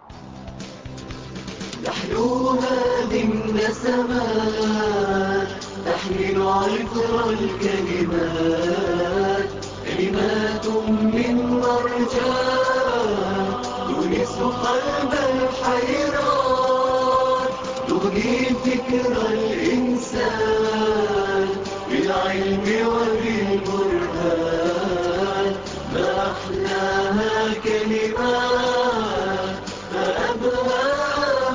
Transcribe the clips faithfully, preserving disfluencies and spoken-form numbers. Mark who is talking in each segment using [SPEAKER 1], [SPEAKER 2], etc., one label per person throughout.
[SPEAKER 1] نحلوها بالنسمات تحمل عطر الكلمات، كلمات من مرجان تونس قلب الحيران، تغني فكر الإنسان بالعلم وبالبرهان. ما أحلاها كلمات، ما أبهاها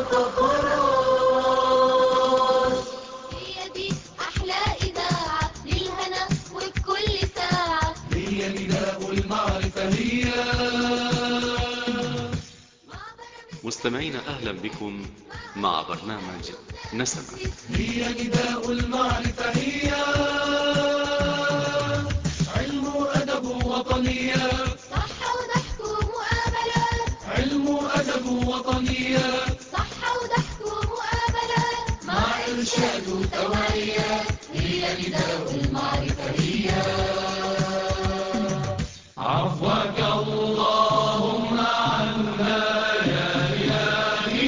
[SPEAKER 1] فقرات.
[SPEAKER 2] هي دي أحلى إذاعة للهنا وبكل ساعة،
[SPEAKER 1] هي نداء المعرفة. هي
[SPEAKER 3] مستمعين أهلا بكم مع برنامج نسمة.
[SPEAKER 1] هي نداء المعرفة. هي علم أدب وطنية،
[SPEAKER 2] صحة وضحك ومقابلات،
[SPEAKER 1] علم أدب وطنية،
[SPEAKER 2] صحة وضحك ومقابلات،
[SPEAKER 1] مع إرشاد وتوعية. هي نداء المعرفة. هي عفوك اللهم عنا يا إلهي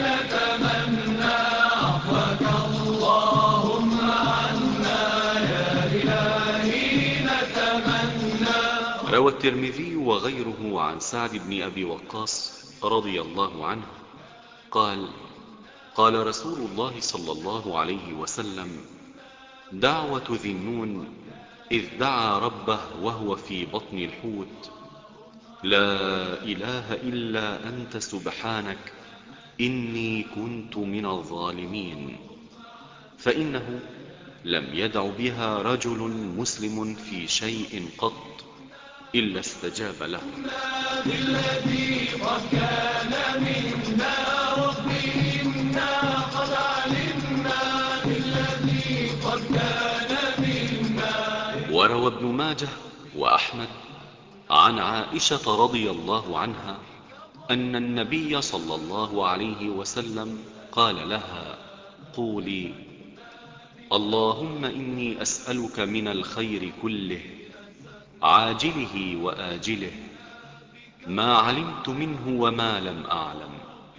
[SPEAKER 1] نتمنى، عفوك اللهم عنا يا إلهي نتمنى.
[SPEAKER 3] روى الترمذي وغيره عن سعد بن أبي وقاص رضي الله عنه قال: قال رسول الله صلى الله عليه وسلم: دعوة ذي النون إذ دعا ربه وهو في بطن الحوت: لا إله إلا أنت سبحانك إني كنت من الظالمين. فإنه لم يدع بها رجل مسلم في شيء قط إلا استجاب له.
[SPEAKER 1] بالذي قد كان منا ربي إنا قد علمنا، بالذي قد كان منا.
[SPEAKER 3] وروى ابن ماجه وأحمد عن عائشة رضي الله عنها أن النبي صلى الله عليه وسلم قال لها: قولي اللهم إني أسألك من الخير كله عاجله وآجله ما علمت منه وما لم أعلم،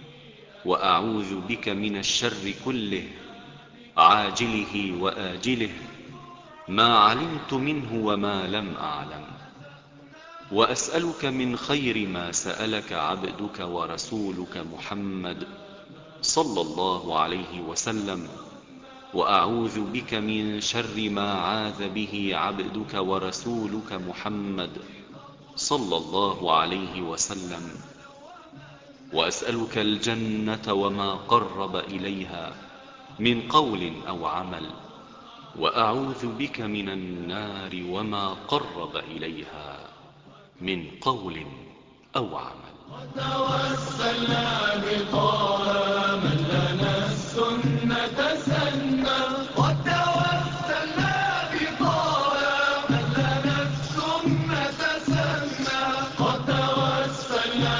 [SPEAKER 3] وأعوذ بك من الشر كله عاجله وآجله ما علمت منه وما لم أعلم، وأسألك من خير ما سألك عبدك ورسولك محمد صلى الله عليه وسلم، وأعوذ بك من شر ما عاذ به عبدك ورسولك محمد صلى الله عليه وسلم، وأسألك الجنة وما قرب إليها من قول أو عمل، وأعوذ بك من النار وما قرب إليها من قول أو عمل.
[SPEAKER 1] وتوسلنا بطه من لنا السنة سنة، وتوسلنا بطه من لنا السنة سنة، وتوسلنا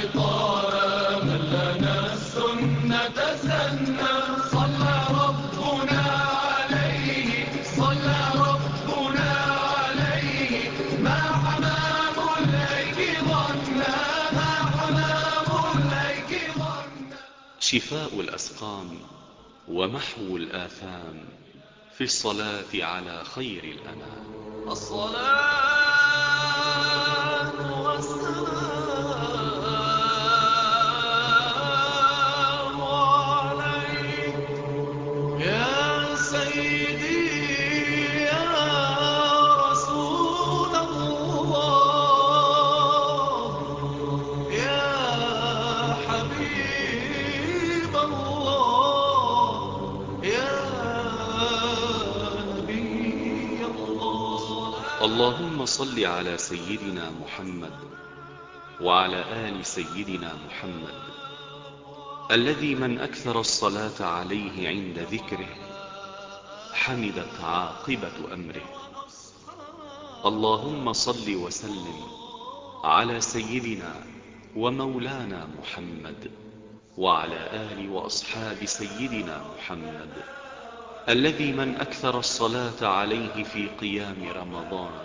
[SPEAKER 1] بطه من لنا السنة سنة. صلى ربنا عليه، صلى ربنا عليه، ما حمام الأيك ظنا، ما حمام الأيك ظنا.
[SPEAKER 3] شفاء الأسقام ومحو الآثام في الصلاة على خير الأنام.
[SPEAKER 1] الصلاة والسلام عليك يا سيدي يا رسول الله، يا حبيب الله، يا نبي الله.
[SPEAKER 3] اللهم صل على سيدنا محمد وعلى آل سيدنا محمد، الذي من أكثر الصلاة عليه عند ذكره حمدت عاقبة أمره. اللهم صل وسلم على سيدنا ومولانا محمد وعلى آل وأصحاب سيدنا محمد، الذي من أكثر الصلاة عليه في قيام رمضان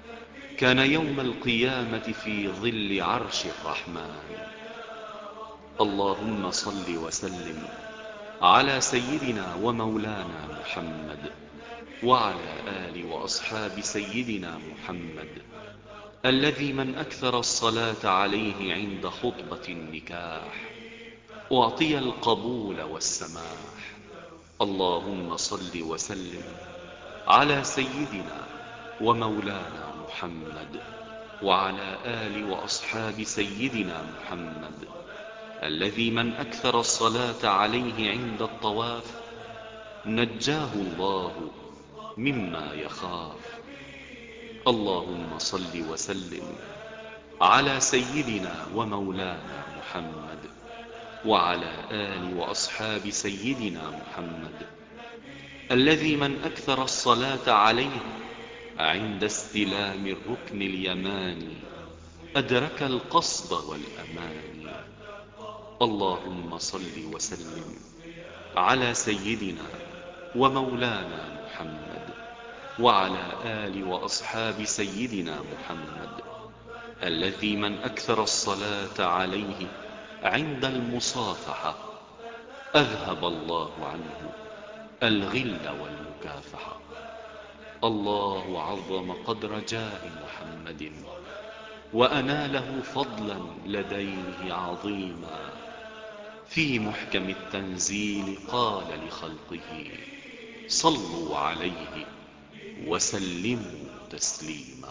[SPEAKER 3] كان يوم القيامة في ظل عرش الرحمن. اللهم صل وسلم على سيدنا ومولانا محمد وعلى آل وأصحاب سيدنا محمد الذي من أكثر الصلاة عليه عند خطبة النكاح أعطي القبول والسماح. اللهم صل وسلم على سيدنا ومولانا محمد وعلى آل وأصحاب سيدنا محمد الذي من أكثر الصلاة عليه عند الطواف نجاه الله مما يخاف. اللهم صل وسلم على سيدنا ومولانا محمد وعلى آل وأصحاب سيدنا محمد الذي من أكثر الصلاة عليه عند استلام الركن اليماني أدرك القصد والأماني. اللهم صل وسلم على سيدنا ومولانا محمد وعلى آل وأصحاب سيدنا محمد الذي من أكثر الصلاة عليه عند المصافحة أذهب الله عنه الغل والمكافحة. الله عظم قدر جاه محمد وأناله فضلا لديه عظيما. في محكم التنزيل قال لخلقه صلوا عليه وسلموا تسليما.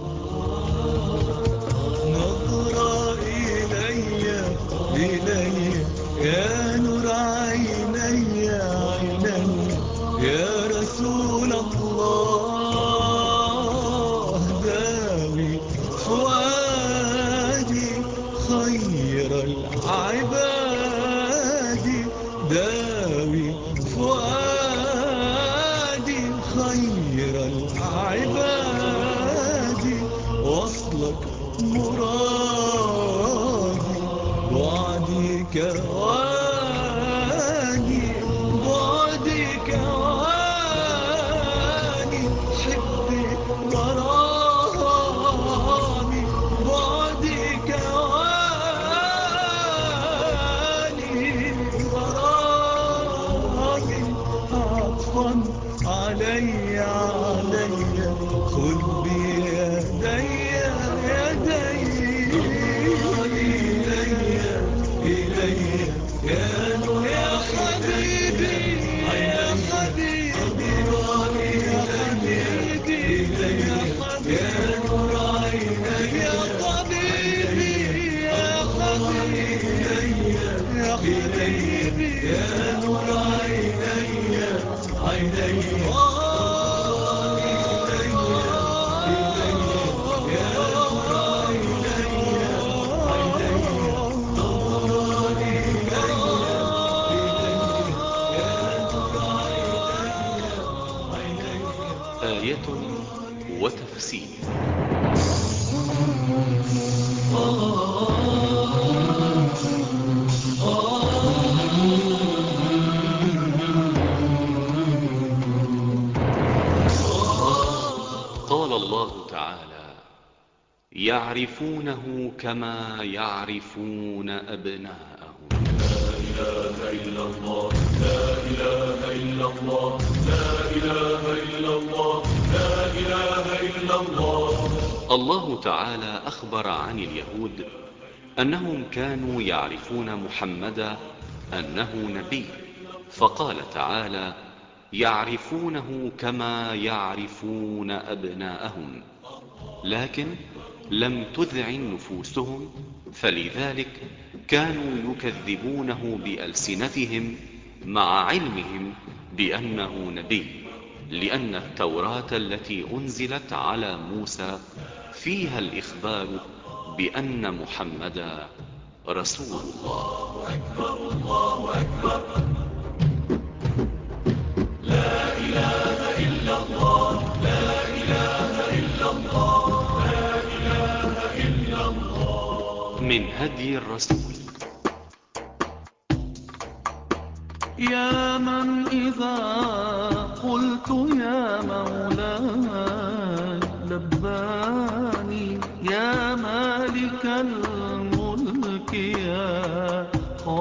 [SPEAKER 4] نظر إلي إلي يا نور عيني عيني يا رسول الله داوي فؤادي خير العباد داوي فؤادي خير العباد وصلك مرادي وعدي كواني بعدي كواني حبي غرامي بعدي كواني غرامي عطفا علي علي خذ بيدي يدي إلي إلي يا نور يا حبيبي يا حبيبي يا حبيبي يا نور عيني يا حبيبي يا حبيبي يا حبيبي يا نور عيني عيني
[SPEAKER 3] آية وتفسير. قال الله تعالى يعرفونه كما يعرفون أبناءهم.
[SPEAKER 1] لا إله إلا الله لا إله إلا الله لا إله إلا الله لا إله إلا الله.
[SPEAKER 3] الله تعالى أخبر عن اليهود أنهم كانوا يعرفون محمدا أنه نبي، فقال تعالى يعرفونه كما يعرفون أبناءهم، لكن لم تذعن نفوسهم، فلذلك كانوا يكذبونه بألسنتهم مع علمهم بأنه نبي، لأن التوراة التي أنزلت على موسى فيها الإخبار بأن محمدا رسول الله.
[SPEAKER 1] أكبر الله أكبر لا إله إلا الله لا إله إلا الله لا إله إلا الله.
[SPEAKER 3] من هدي الرسول.
[SPEAKER 4] يا من إذا قلت يا مولاي لباني يا مالك الملك يا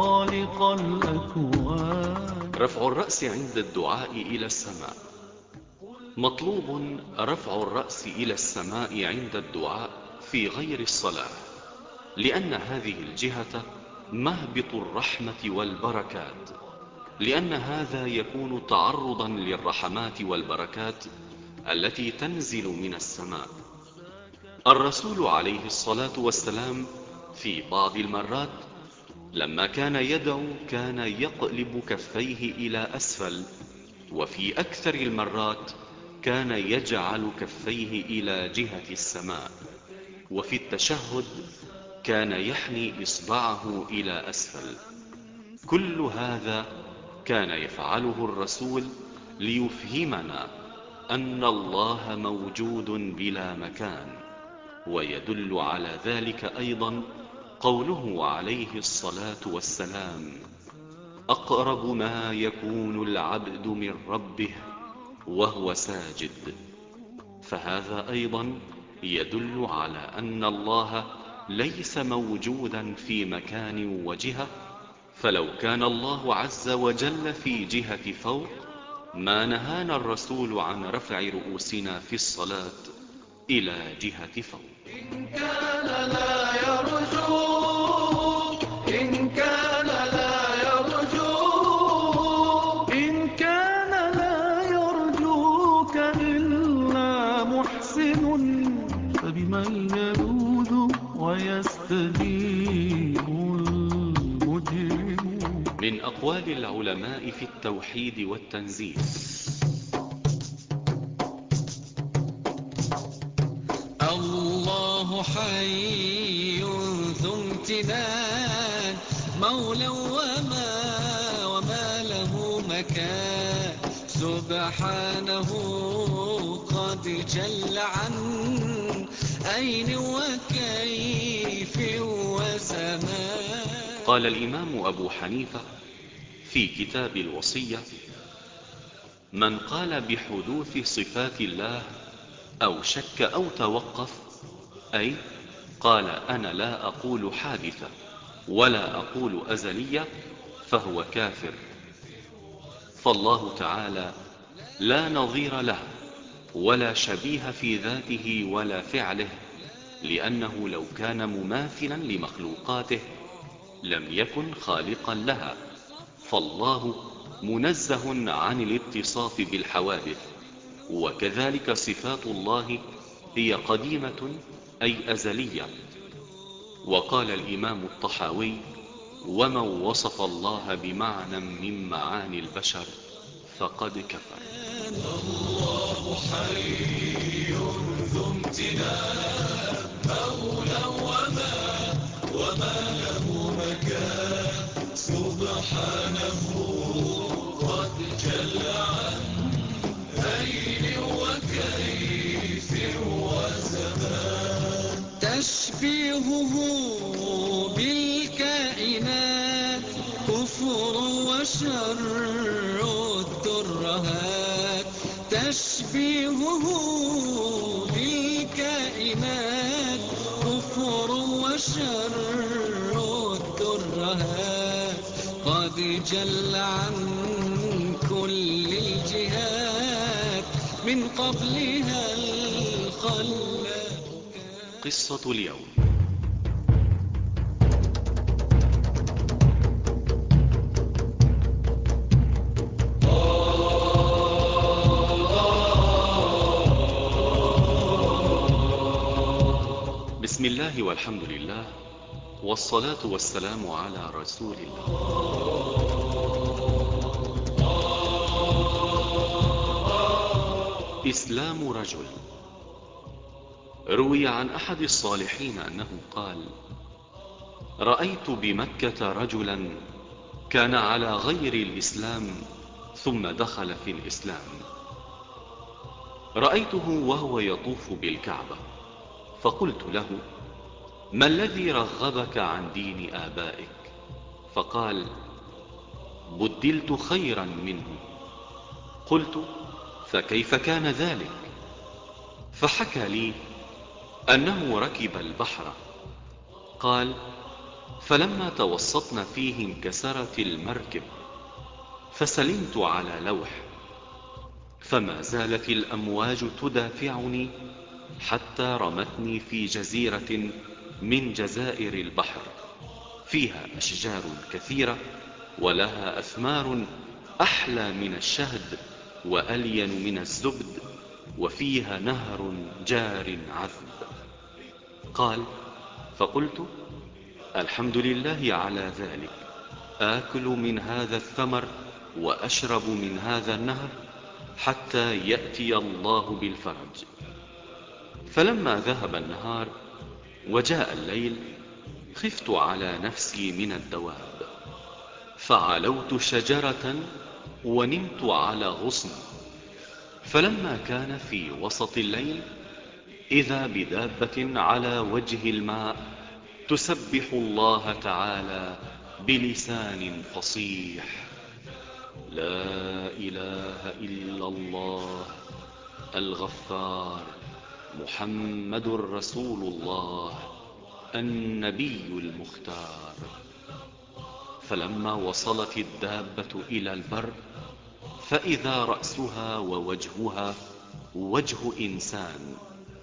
[SPEAKER 4] خالق الأكوان.
[SPEAKER 3] رفع الرأس عند الدعاء إلى السماء. مطلوب رفع الرأس إلى السماء عند الدعاء في غير الصلاة، لأن هذه الجهة مهبط الرحمة والبركات، لأن هذا يكون تعرضا للرحمات والبركات التي تنزل من السماء. الرسول عليه الصلاة والسلام في بعض المرات لما كان يدعو كان يقلب كفيه إلى أسفل، وفي أكثر المرات كان يجعل كفيه إلى جهة السماء، وفي التشهد كان يحني إصبعه إلى أسفل. كل هذا كان يفعله الرسول ليفهمنا أن الله موجود بلا مكان. ويدل على ذلك أيضا قوله عليه الصلاة والسلام: أقرب ما يكون العبد من ربه وهو ساجد. فهذا أيضا يدل على أن الله ليس موجودا في مكان وجهة، فلو كان الله عز وجل في جهة فوق ما نهانا الرسول عن رفع رؤوسنا في الصلاة إلى جهة فوق.
[SPEAKER 4] إن كان لا يرجو إن كان لا يرجو إن كان لا يرجوك إلا محسن، فبمن يلوذ ويستجيب المجرم.
[SPEAKER 3] من أقوال العلماء في التوحيد والتنزيه:
[SPEAKER 5] الله حي ذو امتنان، مولى وما وما له مكان، سبحانه قد جل عن أين وكيف وزمان.
[SPEAKER 3] قال الإمام أبو حنيفة في كتاب الوصية: من قال بحدوث صفات الله أو شك أو توقف، أي قال أنا لا أقول حادثة ولا أقول أزلية، فهو كافر. فالله تعالى لا نظير له ولا شبيه في ذاته ولا فعله، لأنه لو كان مماثلا لمخلوقاته لم يكن خالقا لها. فالله منزه عن الاتصاف بالحوادث، وكذلك صفات الله هي قديمة أي أزلية. وقال الإمام الطحاوي: ومن وصف الله بمعنى من معاني البشر فقد كفر.
[SPEAKER 1] الله حي ذو امتنان، مولى وما وما له مكان، سبحانه قد جل عن أين وكيف وزمان.
[SPEAKER 5] تشبيهه بالكائنات كفر وشر الترهات، تشبيهه بالكائنات كفر وشر الترهات، قد جل عن كل الجهات من قبلها الخلاق.
[SPEAKER 3] قصة اليوم: بسم الله والحمد لله والصلاة والسلام على رسول الله. إسلام رجل. روي عن أحد الصالحين أنه قال: رأيت بمكة رجلا كان على غير الإسلام ثم دخل في الإسلام. رأيته وهو يطوف بالكعبة، فقلت له: ما الذي رغبك عن دين آبائك؟ فقال: بدلت خيرا منه. قلت: فكيف كان ذلك؟ فحكى لي أنه ركب البحر. قال: فلما توسطنا فيه انكسرت المركب، فسلمت على لوح، فما زالت الأمواج تدافعني حتى رمتني في جزيرة من جزائر البحر، فيها أشجار كثيرة ولها أثمار أحلى من الشهد وألين من الزبد، وفيها نهر جار عذب. قال: فقلت: الحمد لله على ذلك، آكل من هذا الثمر وأشرب من هذا النهر حتى يأتي الله بالفرج. فلما ذهب النهار وجاء الليل خفت على نفسي من الدواب، فعلوت شجرة ونمت على غصن. فلما كان في وسط الليل إذا بدابة على وجه الماء تسبح الله تعالى بلسان فصيح: لا إله إلا الله الغفار محمد رسول الله النبي المختار. فلما وصلت الدابة إلى البر فإذا رأسها ووجهها وجه إنسان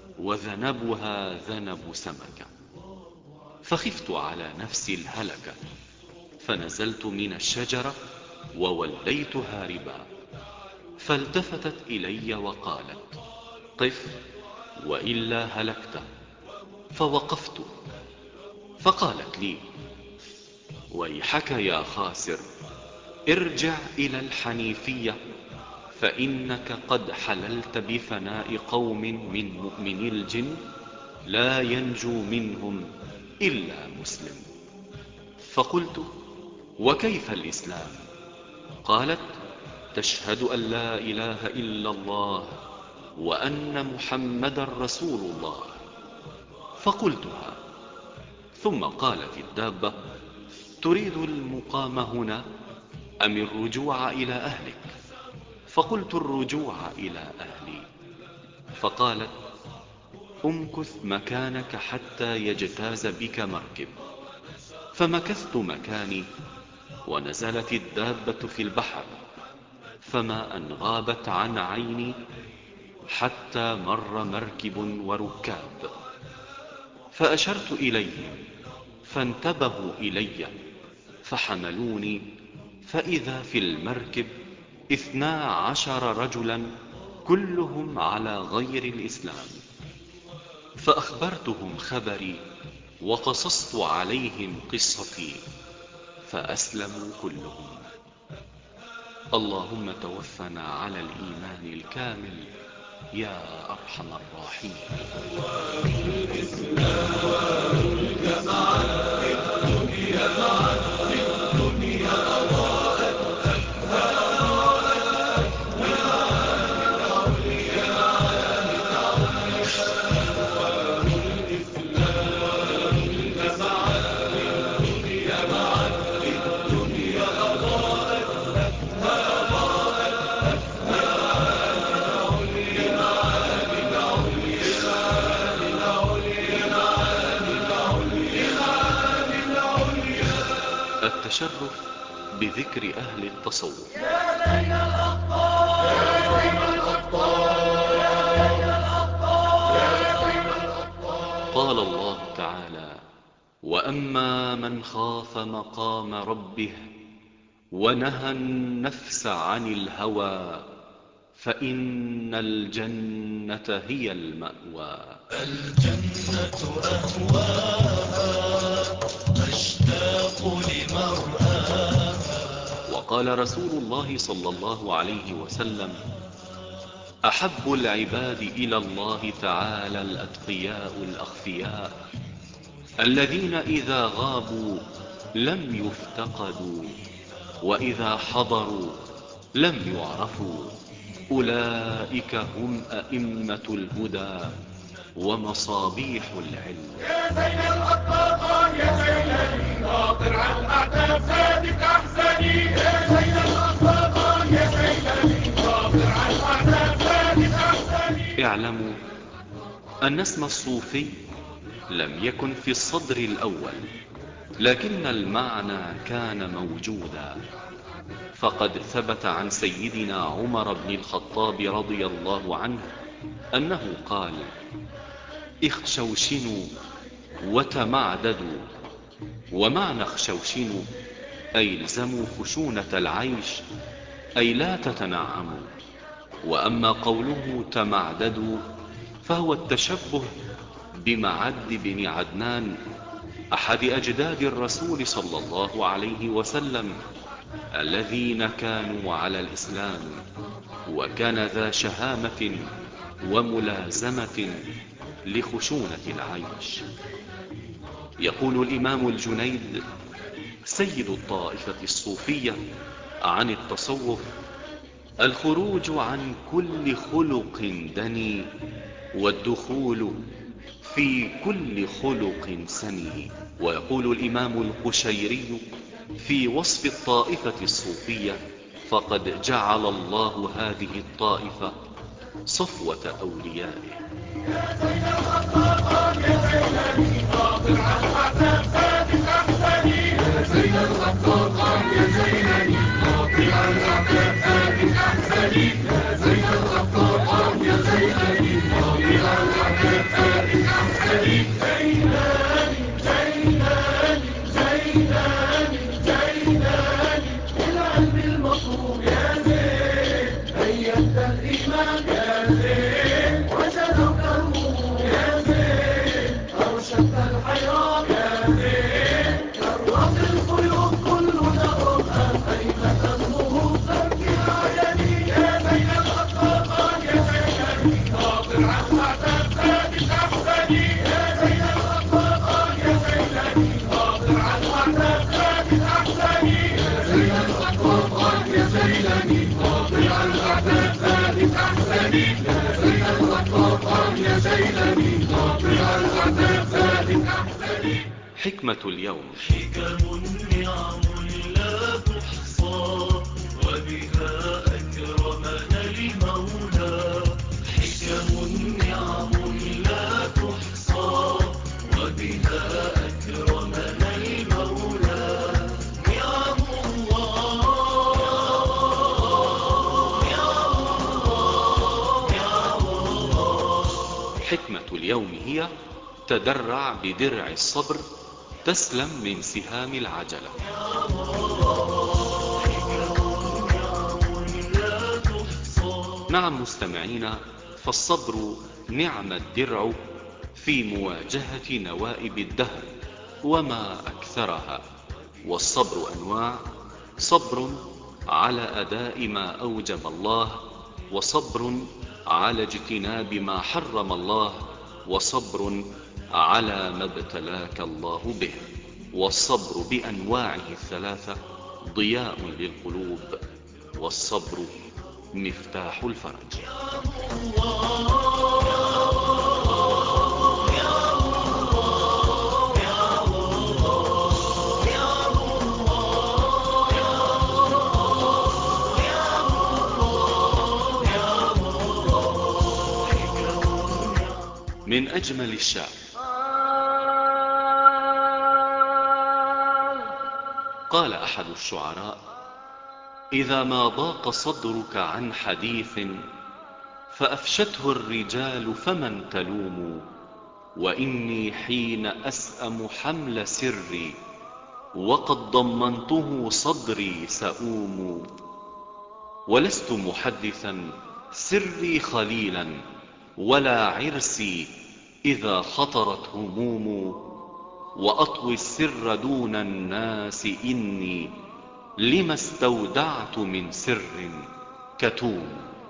[SPEAKER 3] وذنبها ذنب سمكة، فخفت على نفسي الهلكة، فنزلت من الشجرة ووليت هاربا. فالتفتت إلي وقالت: قف وإلا هلكت. فوقفت، فقالت لي: ويحك يا خاسر، ارجع إلى الحنيفية، فإنك قد حللت بفناء قوم من مؤمني الجن لا ينجو منهم إلا مسلم. فقلت: وكيف الإسلام؟ قالت: تشهد أن لا إله إلا الله وأن محمد رسول الله. فقلتها، ثم قالت الدابة: تريد المقام هنا أم الرجوع إلى أهلك؟ فقلت: الرجوع إلى أهلي. فقالت: امكث مكانك حتى يجتاز بك مركب. فمكثت مكاني، ونزلت الدابة في البحر، فما أن غابت عن عيني حتى مر مركب وركاب، فأشرت إليهم فانتبهوا إلي فحملوني، فإذا في المركب اثنا عشر رجلا كلهم على غير الإسلام. فأخبرتهم خبري وقصصت عليهم قصتي، فأسلموا كلهم. اللهم توفنا على الإيمان الكامل يا أرحم الراحمين. التشرف بذكر أهل التصوف. قال الله تعالى: وأما من خاف مقام ربه ونهى النفس عن الهوى فإن الجنة هي المأوى.
[SPEAKER 4] الجنة أهواها أشتاق لمرآها.
[SPEAKER 3] وقال رسول الله صلى الله عليه وسلم: أحب العباد إلى الله تعالى الأتقياء الأخفياء الذين إذا غابوا لم يفتقدوا وإذا حضروا لم يعرفوا، أولئك هم أئمة الهدى ومصابيح العلم.
[SPEAKER 1] يا زين الأطاقان يا زين ناطر على الأعداء صادق أحسني. يا زين الأطاقان يا زين ناطر على الأعداء صادق أحسني.
[SPEAKER 3] اعلموا أن اسم الصوفي لم يكن في الصدر الأول، لكن المعنى كان موجودا. فقد ثبت عن سيدنا عمر بن الخطاب رضي الله عنه أنه قال: اخشوشنوا وتمعددوا. ومعنى اخشوشنوا أي الزموا خشونة العيش، أي لا تتنعموا. وأما قوله تمعددوا فهو التشبه بمعد بن عدنان أحد أجداد الرسول صلى الله عليه وسلم الذين كانوا على الإسلام، وكان ذا شهامة وملازمة لخشونة العيش. يقول الإمام الجنيد سيد الطائفة الصوفية عن التصوف: الخروج عن كل خلق دني، والدخول في كل خلق سني. ويقول الإمام القشيري في وصف الطائفة الصوفية: فقد جعل الله هذه الطائفة صفوة أوليائه. حكمة اليوم:
[SPEAKER 4] حكم نعم لا تحصى، وبها أكرمنا المولى. حكم نعم لا تحصى، وبها أكرمنا المولى. نعم الله نعم الله نعم الله.
[SPEAKER 3] حكمة اليوم هي: تدرع بدرع الصبر تسلم من سهام العجلة. نعم مستمعين، فالصبر نعم الدرع في مواجهة نوائب الدهر وما أكثرها. والصبر أنواع: صبر على أداء ما أوجب الله، وصبر على اجتناب ما حرم الله، وصبر على ما ابتلاك الله به. والصبر بأنواعه الثلاثة ضياء للقلوب، والصبر مفتاح الفرج. من أجمل الشعر: قال أحد الشعراء: إذا ما ضاق صدرك عن حديث فأفشته الرجال فمن تلوم. وإني حين أسأم حمل سري وقد ضمنته صدري سأوم. ولست محدثا سري خليلا، ولا عرسي إذا خطرت هموم. وأطوي السر دون الناس إني لما استودعت من سر كتوم.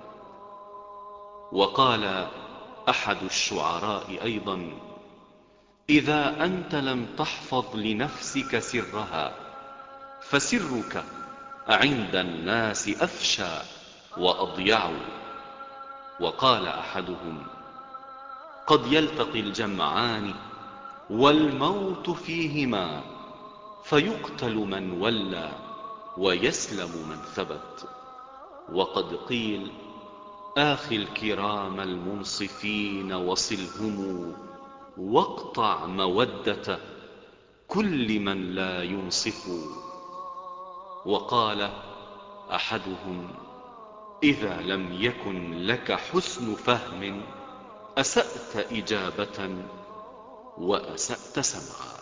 [SPEAKER 3] وقال أحد الشعراء أيضا: إذا أنت لم تحفظ لنفسك سرها فسرك عند الناس أفشى وأضيع. وقال أحدهم: قد يلتقي الجمعان والموت فيهما، فيقتل من ولى ويسلم من ثبت. وقد قيل: آخي الكرام المنصفين وصلهم، واقطع مودة كل من لا ينصف. وقال أحدهم: إذا لم يكن لك حسن فهم أسأت إجابة وأسأت سمعا.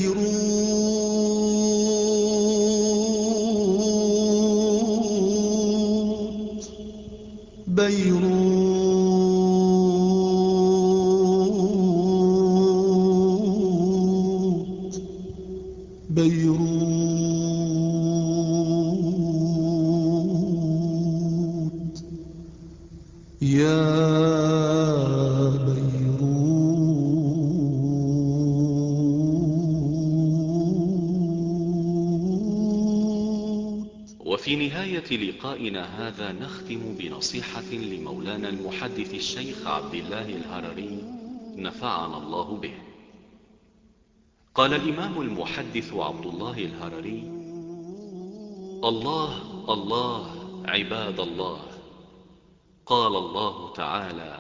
[SPEAKER 4] بيروت بيروت بيروت يا
[SPEAKER 3] وفي نهاية لقائنا هذا نختم بنصيحة لمولانا المحدث الشيخ عبد الله الهرري نفعنا الله به. قال الإمام المحدث عبد الله الهرري: الله الله عباد الله، قال الله تعالى: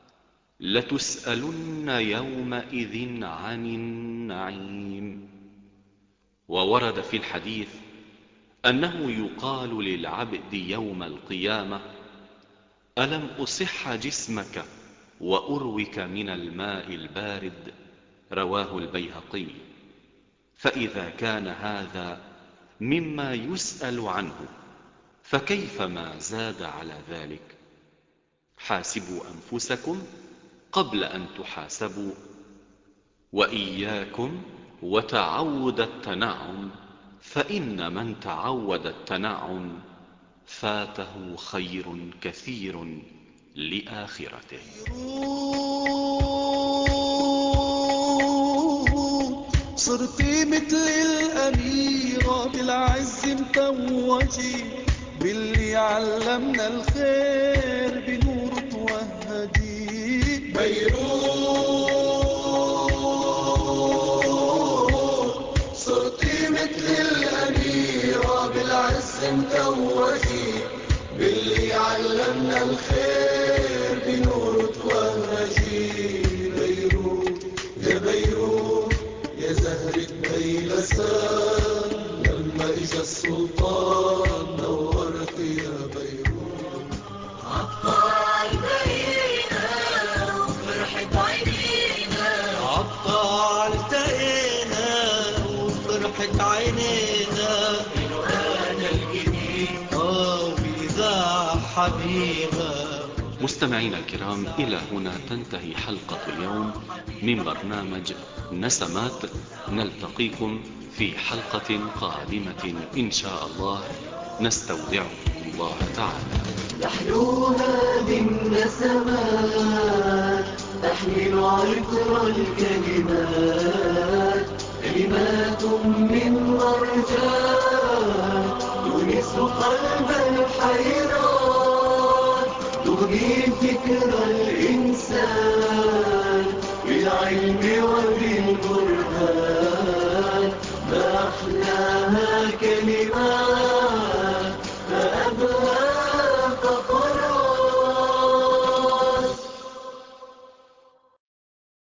[SPEAKER 3] لتسألن يومئذ عن النعيم. وورد في الحديث أنه يقال للعبد يوم القيامة: ألم أصح جسمك وأروك من الماء البارد؟ رواه البيهقي. فإذا كان هذا مما يسأل عنه فكيف ما زاد على ذلك؟ حاسبوا أنفسكم قبل أن تحاسبوا، وإياكم وتعود التنعم، فإن من تعود التنعم فاته خير كثير لآخرته.
[SPEAKER 4] صرتي مثل الأميرة بالعز متوجي، باللي علمنا الخير بنور توهجي. بيروت صرتي مثل الأميرة بالعز متوجي، باللي علمنا الخير بنور توهجي. بيروت يا بيروت يا زهرة بيلسان، لما اجا السلطان نورت يا بيروت.
[SPEAKER 2] عطال بينا وفرحة عينينا،
[SPEAKER 4] عطال التقينا وفرحة عينينا،
[SPEAKER 2] بلقانا الجديد
[SPEAKER 4] اه وإذاعة حبيبة.
[SPEAKER 3] مستمعينا الكرام، إلى هنا تنتهي حلقة اليوم من برنامج نسمات. نلتقيكم في حلقة قادمة إن شاء الله، نستودعكم الله تعالى.
[SPEAKER 4] تحلوها بالنسمات، تحمل عطر الكلمات، كلمات من مرجان تونس قلب الحيران، تغني فكر الإنسان بالعلم وبالبرهان. ما أحلى